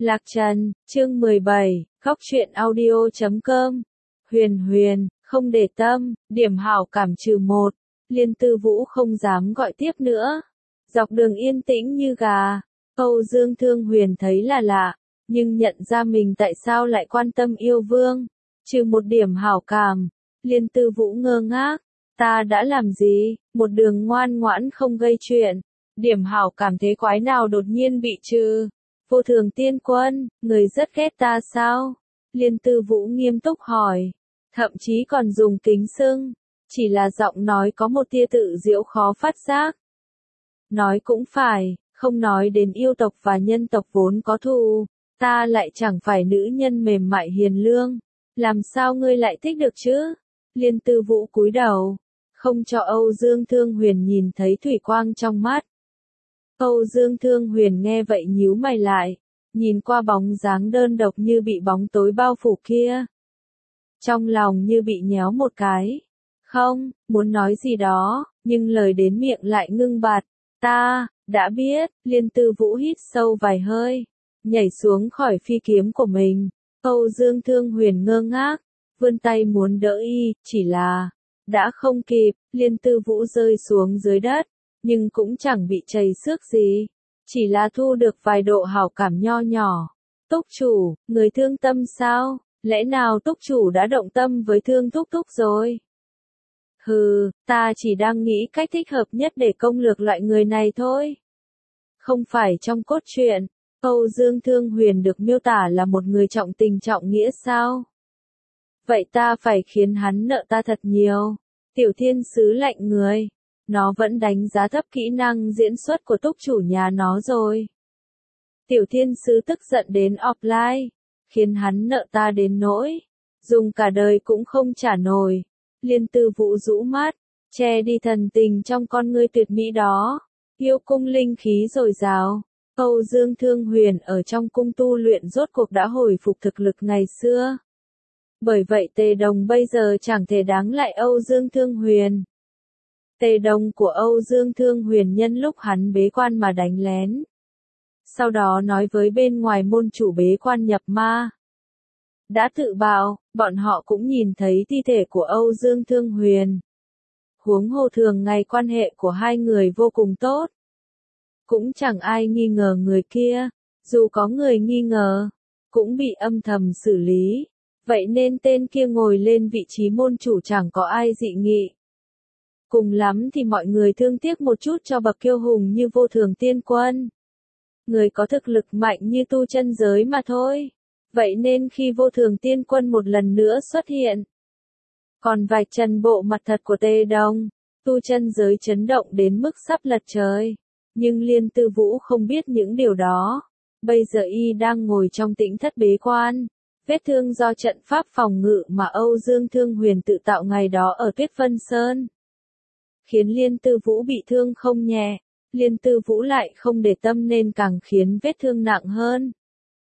Lạc Trần, chương 17, Góc truyện audio.com. Huyền, không để tâm, điểm hảo cảm -1. Liên Tư Vũ không dám gọi tiếp nữa. Dọc đường yên tĩnh như gà. Âu Dương Thương Huyền thấy là lạ, nhưng nhận ra mình tại sao lại quan tâm yêu vương. Trừ một điểm hảo cảm, Liên Tư Vũ ngơ ngác. Ta đã làm gì? Một đường ngoan ngoãn không gây chuyện. Điểm hảo cảm thế quái nào đột nhiên bị trừ? Vô Thường Tiên Quân, người rất ghét ta sao? Liên Tư Vũ nghiêm túc hỏi. Thậm chí còn dùng kính xưng. Chỉ là giọng nói có một tia tự giễu khó phát giác. Nói cũng phải, không nói đến yêu tộc và nhân tộc vốn có thù. Ta lại chẳng phải nữ nhân mềm mại hiền lương. Làm sao ngươi lại thích được chứ? Liên Tư Vũ cúi đầu. Không cho Âu Dương Thương Huyền nhìn thấy thủy quang trong mắt. Âu Dương Thương Huyền nghe vậy nhíu mày lại, nhìn qua bóng dáng đơn độc như bị bóng tối bao phủ kia. Trong lòng như bị nhéo một cái. Không, muốn nói gì đó, nhưng lời đến miệng lại ngưng bặt. Ta, đã biết, Liên Tư Vũ hít sâu vài hơi, nhảy xuống khỏi phi kiếm của mình. Âu Dương Thương Huyền ngơ ngác, vươn tay muốn đỡ y, chỉ là, đã không kịp, Liên Tư Vũ rơi xuống dưới đất. Nhưng cũng chẳng bị chảy xước gì, chỉ là thu được vài độ hảo cảm nho nhỏ. Túc chủ, người thương tâm sao? Lẽ nào túc chủ đã động tâm với Thương Thúc Thúc rồi? Hừ, ta chỉ đang nghĩ cách thích hợp nhất để công lược loại người này thôi. Không phải trong cốt truyện, Âu Dương Thương Huyền được miêu tả là một người trọng tình trọng nghĩa sao? Vậy ta phải khiến hắn nợ ta thật nhiều. Tiểu Thiên Sứ lạnh người. Nó vẫn đánh giá thấp kỹ năng diễn xuất của túc chủ nhà nó rồi. Tiểu Thiên Sứ tức giận đến offline, khiến hắn nợ ta đến nỗi, dùng cả đời cũng không trả nổi. Liên Tư Vũ rũ mắt, che đi thần tình trong con ngươi tuyệt mỹ đó. Yêu cung linh khí dồi dào. Âu Dương Thương Huyền ở trong cung tu luyện rốt cuộc đã hồi phục thực lực ngày xưa. Bởi vậy Tề Đồng bây giờ chẳng thể đáng lại Âu Dương Thương Huyền. Tề Đồng của Âu Dương Thương Huyền nhân lúc hắn bế quan mà đánh lén. Sau đó nói với bên ngoài môn chủ bế quan nhập ma. Đã tự bạo, bọn họ cũng nhìn thấy thi thể của Âu Dương Thương Huyền. Huống hồ thường ngày quan hệ của hai người vô cùng tốt. Cũng chẳng ai nghi ngờ người kia, dù có người nghi ngờ, cũng bị âm thầm xử lý. Vậy nên tên kia ngồi lên vị trí môn chủ chẳng có ai dị nghị. Cùng lắm thì mọi người thương tiếc một chút cho bậc kiêu hùng như Vô Thường Tiên Quân. Người có thực lực mạnh như tu chân giới mà thôi. Vậy nên khi Vô Thường Tiên Quân một lần nữa xuất hiện, còn vạch trần bộ mặt thật của Tề Đồng, tu chân giới chấn động đến mức sắp lật trời. Nhưng Liên Tư Vũ không biết những điều đó. Bây giờ y đang ngồi trong tĩnh thất bế quan. Vết thương do trận pháp phòng ngự mà Âu Dương Thương Huyền tự tạo ngày đó ở Tuyết Vân Sơn, khiến Liên Tư Vũ bị thương không nhẹ. Liên Tư Vũ lại không để tâm nên càng khiến vết thương nặng hơn.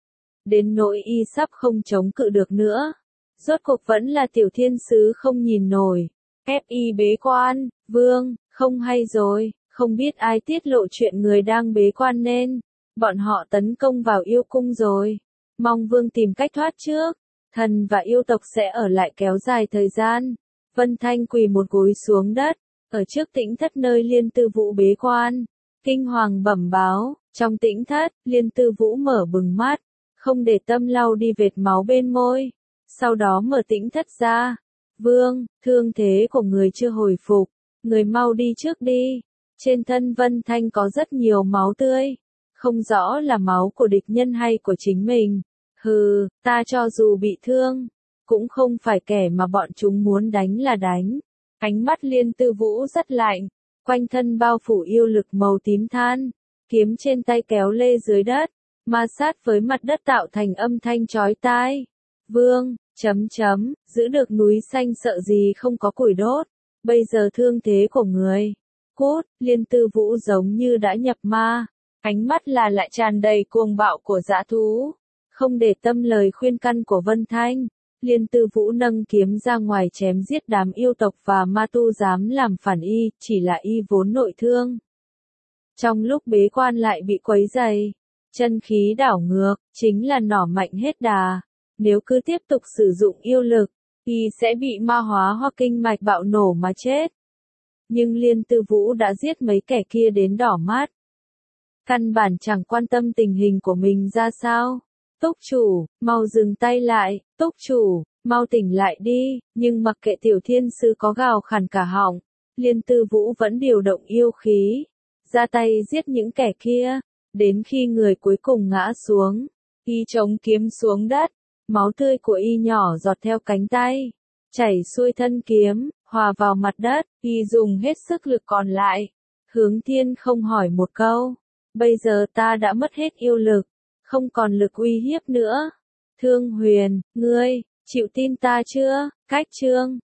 Đến nỗi y sắp không chống cự được nữa. Rốt cuộc vẫn là Tiểu Thiên Sứ không nhìn nổi. Ép y bế quan, vương, không hay rồi, không biết ai tiết lộ chuyện người đang bế quan nên. Bọn họ tấn công vào yêu cung rồi. Mong vương tìm cách thoát trước. Thần và yêu tộc sẽ ở lại kéo dài thời gian. Vân Thanh quỳ một gối xuống đất. Ở trước tĩnh thất nơi Liên Tư Vũ bế quan, kinh hoàng bẩm báo, trong tĩnh thất, Liên Tư Vũ mở bừng mắt, không để tâm lau đi vệt máu bên môi, sau đó mở tĩnh thất ra. Vương, thương thế của người chưa hồi phục, người mau đi trước đi. Trên thân Vân Thanh có rất nhiều máu tươi, không rõ là máu của địch nhân hay của chính mình. Hừ, ta cho dù bị thương, cũng không phải kẻ mà bọn chúng muốn đánh là đánh. Ánh mắt Liên Tư Vũ rất lạnh, quanh thân bao phủ yêu lực màu tím than, kiếm trên tay kéo lê dưới đất, ma sát với mặt đất tạo thành âm thanh chói tai. Vương, giữ được núi xanh sợ gì không có củi đốt, bây giờ thương thế của người. Cút, Liên Tư Vũ giống như đã nhập ma, ánh mắt là lại tràn đầy cuồng bạo của dã thú, không để tâm lời khuyên căn của Vân Thanh. Liên Tư Vũ nâng kiếm ra ngoài chém giết đám yêu tộc và ma tu dám làm phản y, chỉ là y vốn nội thương. Trong lúc bế quan lại bị quấy rầy, Chân khí đảo ngược, chính là nỏ mạnh hết đà. Nếu cứ tiếp tục sử dụng yêu lực, y sẽ bị ma hóa hoặc kinh mạch bạo nổ mà chết. Nhưng Liên Tư Vũ đã giết mấy kẻ kia đến đỏ mắt. Căn bản chẳng quan tâm tình hình của mình ra sao. Túc chủ, mau dừng tay lại, túc chủ, mau tỉnh lại đi, nhưng mặc kệ tiểu thiên sư có gào khàn cả họng, Liên Tư Vũ vẫn điều động yêu khí, ra tay giết những kẻ kia, đến khi người cuối cùng ngã xuống, y chống kiếm xuống đất, máu tươi của y nhỏ giọt theo cánh tay, chảy xuôi thân kiếm, hòa vào mặt đất, y dùng hết sức lực còn lại, hướng Thiên Không hỏi một câu, bây giờ ta đã mất hết yêu lực, không còn lực uy hiếp nữa. Thương Huyền, ngươi, chịu tin ta chưa? Cách chương